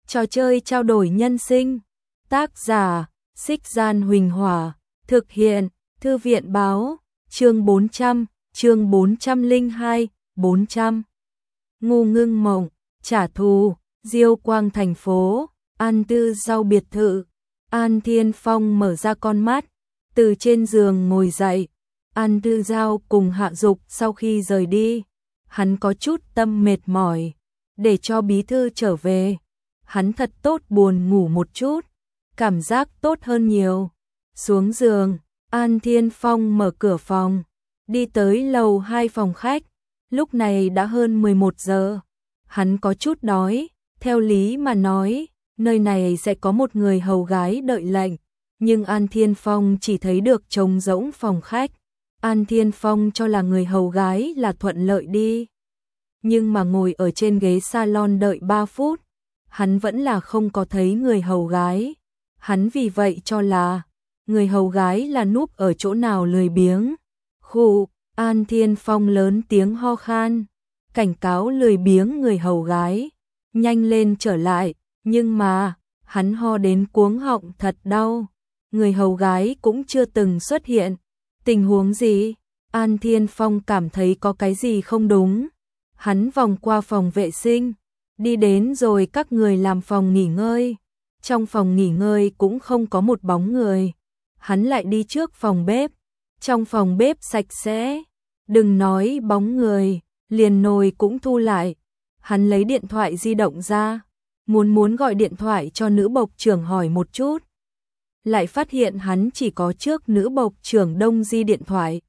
Trò chơi trao đổi nhân sinh. Tác giả: Xích Gian Huỳnh Hỏa. Thực hiện: Thư viện báo. Chương 400, chương 402, 400. Ngu ngưng mộng, trả thù. Diêu Quang thành phố, An Tư Giao biệt thự. An Thiên Phong mở ra con mắt, từ trên giường ngồi dậy. An Tư Giao cùng Hạ Dục sau khi rời đi, hắn có chút tâm mệt mỏi, để cho bí thư trở về. Hắn thật tốt buồn ngủ một chút, cảm giác tốt hơn nhiều. Xuống giường, An Thiên Phong mở cửa phòng, đi tới lầu 2 phòng khách. Lúc này đã hơn 11 giờ, hắn có chút đói. Theo lý mà nói, nơi này sẽ có một người hầu gái đợi lệnh, nhưng An Thiên Phong chỉ thấy được trống rỗng phòng khách. An Thiên Phong cho là người hầu gái là thuận lợi đi, nhưng mà ngồi ở trên ghế salon đợi 3 phút, hắn vẫn là không có thấy người hầu gái. Hắn vì vậy cho là người hầu gái là núp ở chỗ nào lười biếng. Khụ, An Thiên Phong lớn tiếng ho khan, cảnh cáo lười biếng người hầu gái nhanh lên trở lại, nhưng mà hắn ho đến cuống họng thật đau. Người hầu gái cũng chưa từng xuất hiện. Tình huống gì? An Thiên Phong cảm thấy có cái gì không đúng. Hắn vòng qua phòng vệ sinh, đi đến rồi các người làm phòng nghỉ ngơi. Trong phòng nghỉ ngơi cũng không có một bóng người. Hắn lại đi trước phòng bếp. Trong phòng bếp sạch sẽ, đừng nói bóng người, liền nồi cũng thu lại. Hắn lấy điện thoại di động ra, muốn gọi điện thoại cho nữ bộc trưởng hỏi một chút. Lại phát hiện hắn chỉ có trước nữ bộc trưởng Đông Di điện thoại.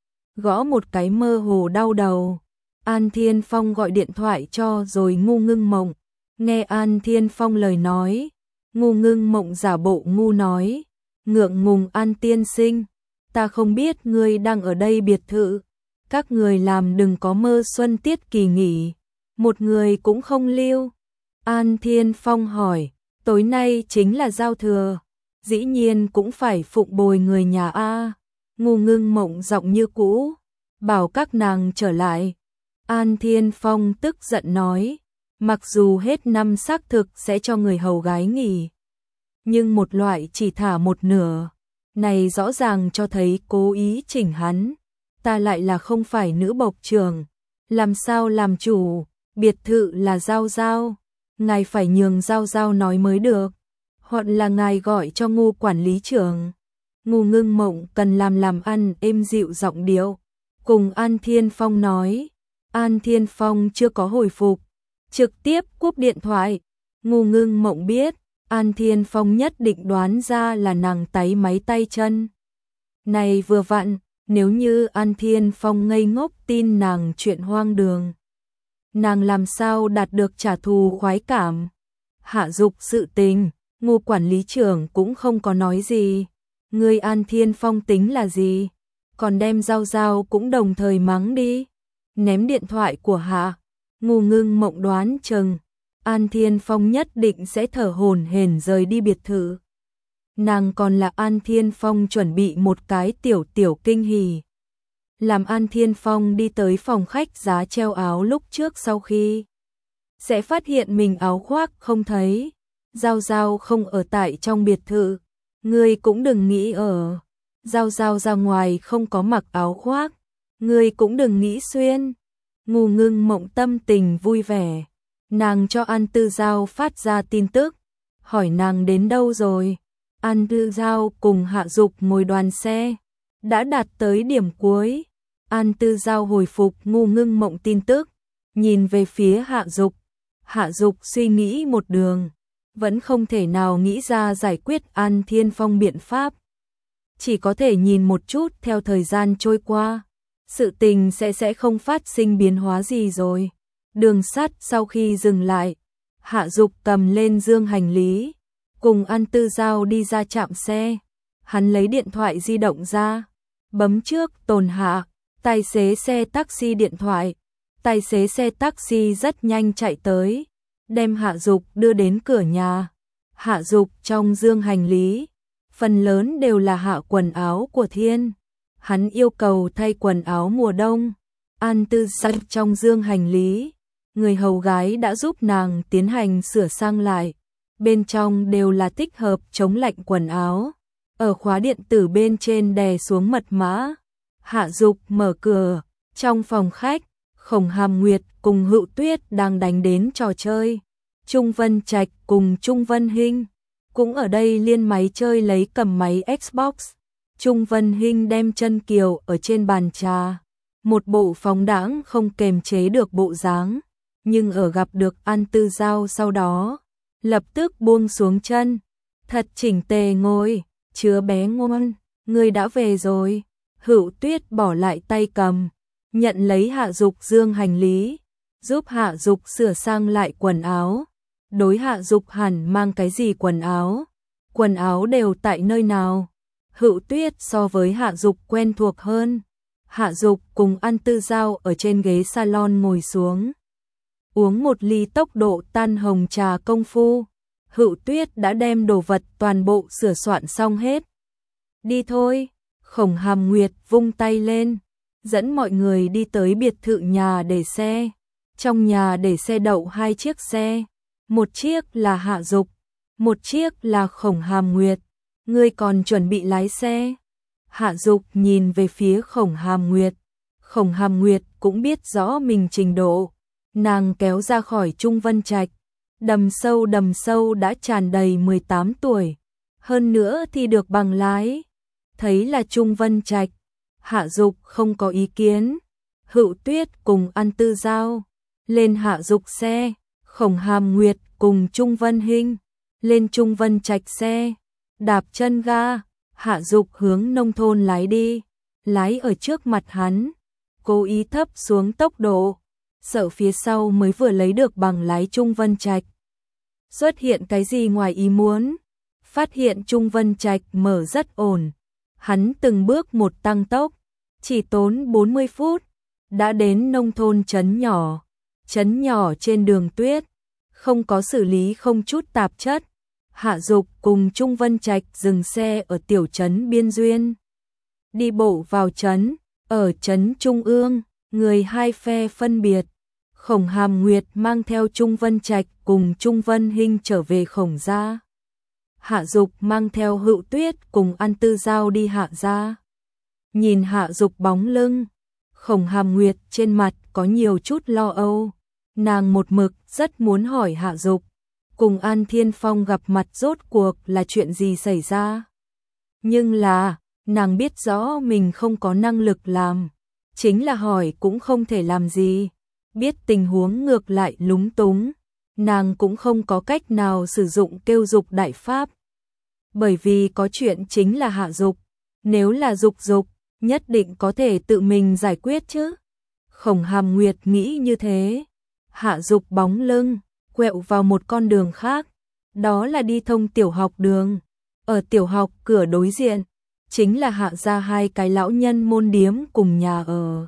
Gõ một cái mơ hồ đau đầu. An Thiên Phong gọi điện thoại cho rồi Ngu Ngưng Mộng. Nghe An Thiên Phong lời nói, Ngu Ngưng Mộng giả bộ ngu nói, ngượng ngùng An tiên sinh, ta không biết ngươi đang ở đây biệt thự. Các người làm đừng có mơ xuân tiết kỳ nghỉ, một người cũng không lưu. An Thiên Phong hỏi, tối nay chính là giao thừa, dĩ nhiên cũng phải phụng bồi người nhà a. Ngu Ngưng Mộng giọng như cũ, bảo các nàng trở lại. An Thiên Phong tức giận nói, mặc dù hết năm xác thực sẽ cho người hầu gái nghỉ, nhưng một loại chỉ thả một nửa, này rõ ràng cho thấy cố ý chỉnh hắn. Ta lại là không phải nữ bộc trưởng, làm sao làm chủ, biệt thự là Giao Giao, ngài phải nhường Giao Giao nói mới được, hoặc là ngài gọi cho Ngu quản lý trưởng. Ngu Ngưng Mộng cần làm ăn êm dịu giọng điệu, cùng An Thiên Phong nói. An Thiên Phong chưa có hồi phục, trực tiếp cúp điện thoại. Ngu Ngưng Mộng biết, An Thiên Phong nhất định đoán ra là nàng táy máy tay chân. Này vừa vặn, nếu như An Thiên Phong ngây ngốc tin nàng chuyện hoang đường, nàng làm sao đạt được trả thù khoái cảm. Hạ Dục sự tình, Ngu quản lý trưởng cũng không có nói gì. Người An Thiên Phong tính là gì? Còn đem Giao Giao cũng đồng thời mắng đi. Ném điện thoại của Hạ. Ngu Ngưng Mộng đoán chừng An Thiên Phong nhất định sẽ thở hổn hển rời đi biệt thự. Nàng còn là An Thiên Phong chuẩn bị một cái tiểu kinh hỉ. Làm An Thiên Phong đi tới phòng khách giá treo áo lúc trước sau khi sẽ phát hiện mình áo khoác không thấy. Giao Giao không ở tại trong biệt thự, ngươi cũng đừng nghĩ ở. Giao Giao ra ngoài không có mặc áo khoác, ngươi cũng đừng nghĩ xuyên. Ngu Ngưng Mộng tâm tình vui vẻ, nàng cho An Tư Giao phát ra tin tức, hỏi nàng đến đâu rồi. An Tư Giao cùng Hạ Dục ngồi đoàn xe, đã đạt tới điểm cuối. An Tư Giao hồi phục Ngu Ngưng Mộng tin tức, nhìn về phía Hạ Dục. Hạ Dục suy nghĩ một đường, vẫn không thể nào nghĩ ra giải quyết An Thiên Phong biện pháp. Chỉ có thể nhìn một chút theo thời gian trôi qua, sự tình sẽ không phát sinh biến hóa gì rồi. Đường sắt sau khi dừng lại, Hạ Dục cầm lên dương hành lý, cùng An Tư Giao đi ra trạm xe. Hắn lấy điện thoại di động ra, bấm trước tồn hạ, tài xế xe taxi điện thoại. Tài xế xe taxi rất nhanh chạy tới, đem Hạ Dục đưa đến cửa nhà. Hạ Dục trong dương hành lý, phần lớn đều là hạ quần áo của Thiên. Hắn yêu cầu thay quần áo mùa đông. An Tư Giao trong dương hành lý, người hầu gái đã giúp nàng tiến hành sửa sang lại. bên trong đều là tích hợp chống lạnh quần áo. Ở khóa điện tử bên trên đè xuống mật mã. Hạ Dục mở cửa, trong phòng khách, Khổng Hàm Nguyệt cùng Hựu Tuyết đang đánh đến trò chơi. Trung Vân Trạch cùng Trung Vân Hinh cũng ở đây liên máy chơi lấy cầm máy Xbox. Trung Vân Hinh đem chân kiều ở trên bàn trà, một bộ phóng đãng không kềm chế được bộ dáng, nhưng ở gặp được An Tư Giao sau đó, lập tức buông xuống chân, thật chỉnh tề ngồi, chứa bé ngoan, người đã về rồi. Hựu Tuyết bỏ lại tay cầm, nhận lấy Hạ Dục dương hành lý, giúp Hạ Dục sửa sang lại quần áo. Đối Hạ Dục hẳn mang cái gì quần áo đều tại nơi nào. Hựu Tuyết so với Hạ Dục quen thuộc hơn. Hạ Dục cùng An Tư Giao ở trên ghế salon ngồi xuống, uống một ly tốc độ tan hồng trà công phu. Hựu Tuyết đã đem đồ vật toàn bộ sửa soạn xong hết. Đi thôi. Khổng Hàm Nguyệt vung tay lên, dẫn mọi người đi tới biệt thự nhà để xe. Trong nhà để xe đậu 2 chiếc xe, một chiếc là Hạ Dục, một chiếc là Khổng Hàm Nguyệt. Ngươi còn chuẩn bị lái xe? Hạ Dục nhìn về phía Khổng Hàm Nguyệt. Khổng Hàm Nguyệt cũng biết rõ mình trình độ. Nàng kéo ra khỏi Trung Vân Trạch. Đầm sâu đã tràn đầy 18 tuổi. Hơn nữa thì được bằng lái. Thấy là Trung Vân Trạch, Hạ Dục không có ý kiến. Hựu Tuyết cùng An Tư Giao lên Hạ Dục xe. Khổng Hàm Nguyệt cùng Trung Vân Hinh lên Trung Vân Trạch xe. Đạp chân ga, Hạ Dục hướng nông thôn lái đi. Lái ở trước mặt hắn, cố ý thấp xuống tốc độ, sợ phía sau mới vừa lấy được bằng lái Trung Vân Trạch xuất hiện cái gì ngoài ý muốn. Phát hiện Trung Vân Trạch mở rất ổn, hắn từng bước một tăng tốc, chỉ tốn 40 phút đã đến nông thôn trấn nhỏ trên đường tuyết, không có xử lý không chút tạp chất. Hạ Dục cùng Trung Vân Trạch dừng xe ở tiểu trấn biên duyên, đi bộ vào trấn. Ở trấn trung ương, người hai phe phân biệt. Khổng Hàm Nguyệt mang theo Trung Vân Trạch cùng Trung Vân Hinh trở về Khổng gia. Hạ Dục mang theo Hựu Tuyết cùng An Tư Giao đi Hạ gia. Nhìn Hạ Dục bóng lưng, Khổng Hàm Nguyệt trên mặt có nhiều chút lo âu. Nàng một mực rất muốn hỏi Hạ Dục cùng An Thiên Phong gặp mặt rốt cuộc là chuyện gì xảy ra. Nhưng là, nàng biết rõ mình không có năng lực làm, chính là hỏi cũng không thể làm gì. Biết tình huống ngược lại lúng túng, nàng cũng không có cách nào sử dụng kêu dục đại pháp. Bởi vì có chuyện chính là Hạ Dục, nếu là Dục nhất định có thể tự mình giải quyết chứ. Khổng Hàm Nguyệt nghĩ như thế. Hạ Dục bóng lưng quẹo vào một con đường khác, đó là đi thông tiểu học đường. Ở tiểu học cửa đối diện chính là Hạ gia 2 cái lão nhân môn điếm cùng nhà ở.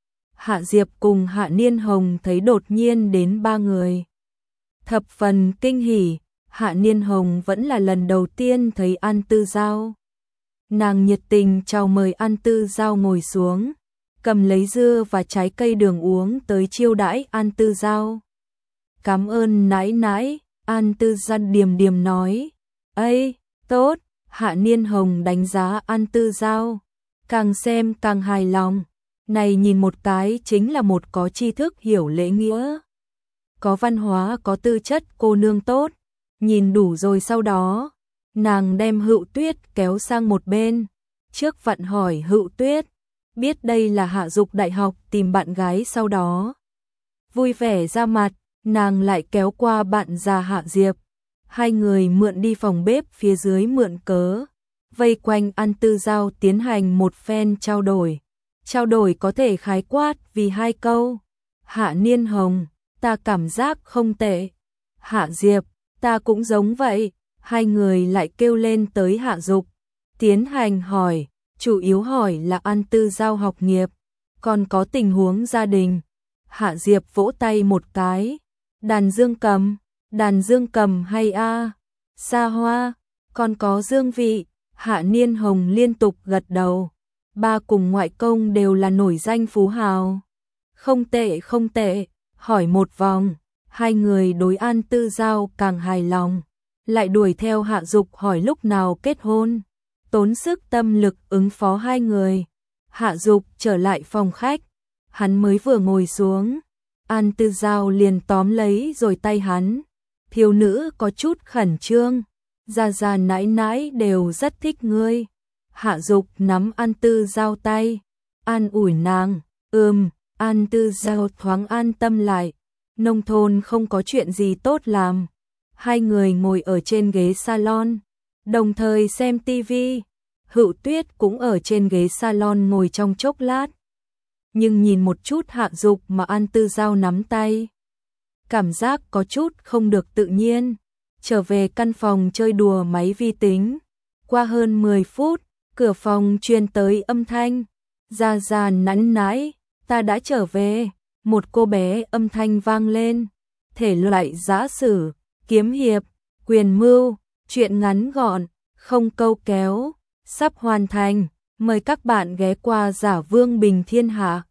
Hạ Diệp cùng Hạ Niên Hồng thấy đột nhiên đến 3 người, thập phần kinh hỉ. Hạ Niên Hồng vẫn là lần đầu tiên thấy An Tư Giao. Nàng nhiệt tình chào mời An Tư Giao ngồi xuống, cầm lấy dưa và trái cây đường uống tới chiêu đãi An Tư Giao. Cảm ơn nãi nãi, An Tư Giao điềm điềm nói. Ây, tốt. Hạ Niên Hồng đánh giá An Tư Giao, càng xem càng hài lòng. Này nhìn một cái chính là một có tri thức hiểu lễ nghĩa, có văn hóa có tư chất cô nương tốt. Nhìn đủ rồi sau đó, nàng đem Hựu Tuyết kéo sang một bên, trước vặn hỏi Hựu Tuyết, biết đây là Hạ Dục đại học tìm bạn gái sau đó. Vui vẻ ra mặt, nàng lại kéo qua bạn già Hạ Diệp. 2 người mượn đi phòng bếp phía dưới mượn cớ, vây quanh An Tư Giao tiến hành một phen trao đổi. Trao đổi có thể khái quát vì 2 câu. Hạ Niên Hồng, ta cảm giác không tệ. Hạ Diệp, ta cũng giống vậy. 2 người lại kêu lên tới Hạ Dục, tiến hành hỏi, chủ yếu hỏi là An Tư Giao học nghiệp, còn có tình huống gia đình. Hạ Diệp vỗ tay một cái, đàn dương cầm hay a, xa hoa, còn có dương vị. Hạ Niên Hồng liên tục gật đầu. Ba cùng ngoại công đều là nổi danh phú hào. Không tệ, hỏi một vòng, 2 người đối An Tư Giao càng hài lòng. lại đuổi theo Hạ Dục hỏi lúc nào kết hôn, tốn sức tâm lực ứng phó hai người. Hạ Dục trở lại phòng khách, hắn mới vừa ngồi xuống, An Tư Giao liền tóm lấy rồi tay hắn. Thiếu nữ có chút khẩn trương, gia gia nãi nãi đều rất thích ngươi. Hạ Dục nắm An Tư Giao tay, an ủi nàng. An Tư Giao thoáng an tâm lại. Nông thôn không có chuyện gì tốt làm. Hai người ngồi ở trên ghế salon, đồng thời xem tivi. Hựu Tuyết cũng ở trên ghế salon ngồi trong chốc lát. Nhưng nhìn một chút Hạ Dục mà An Tư Giao nắm tay, cảm giác có chút không được tự nhiên. Trở về căn phòng chơi đùa máy vi tính. Qua hơn 10 phút, cửa phòng truyền tới âm thanh. Gia gia nắn nãi, ta đã trở về. Một cô bé âm thanh vang lên. Thể loại giã sử, kiếm hiệp, quyền mưu, truyện ngắn gọn, không câu kéo, sắp hoàn thành. Mời các bạn ghé qua Giả Vương Bình Thiên Hạ.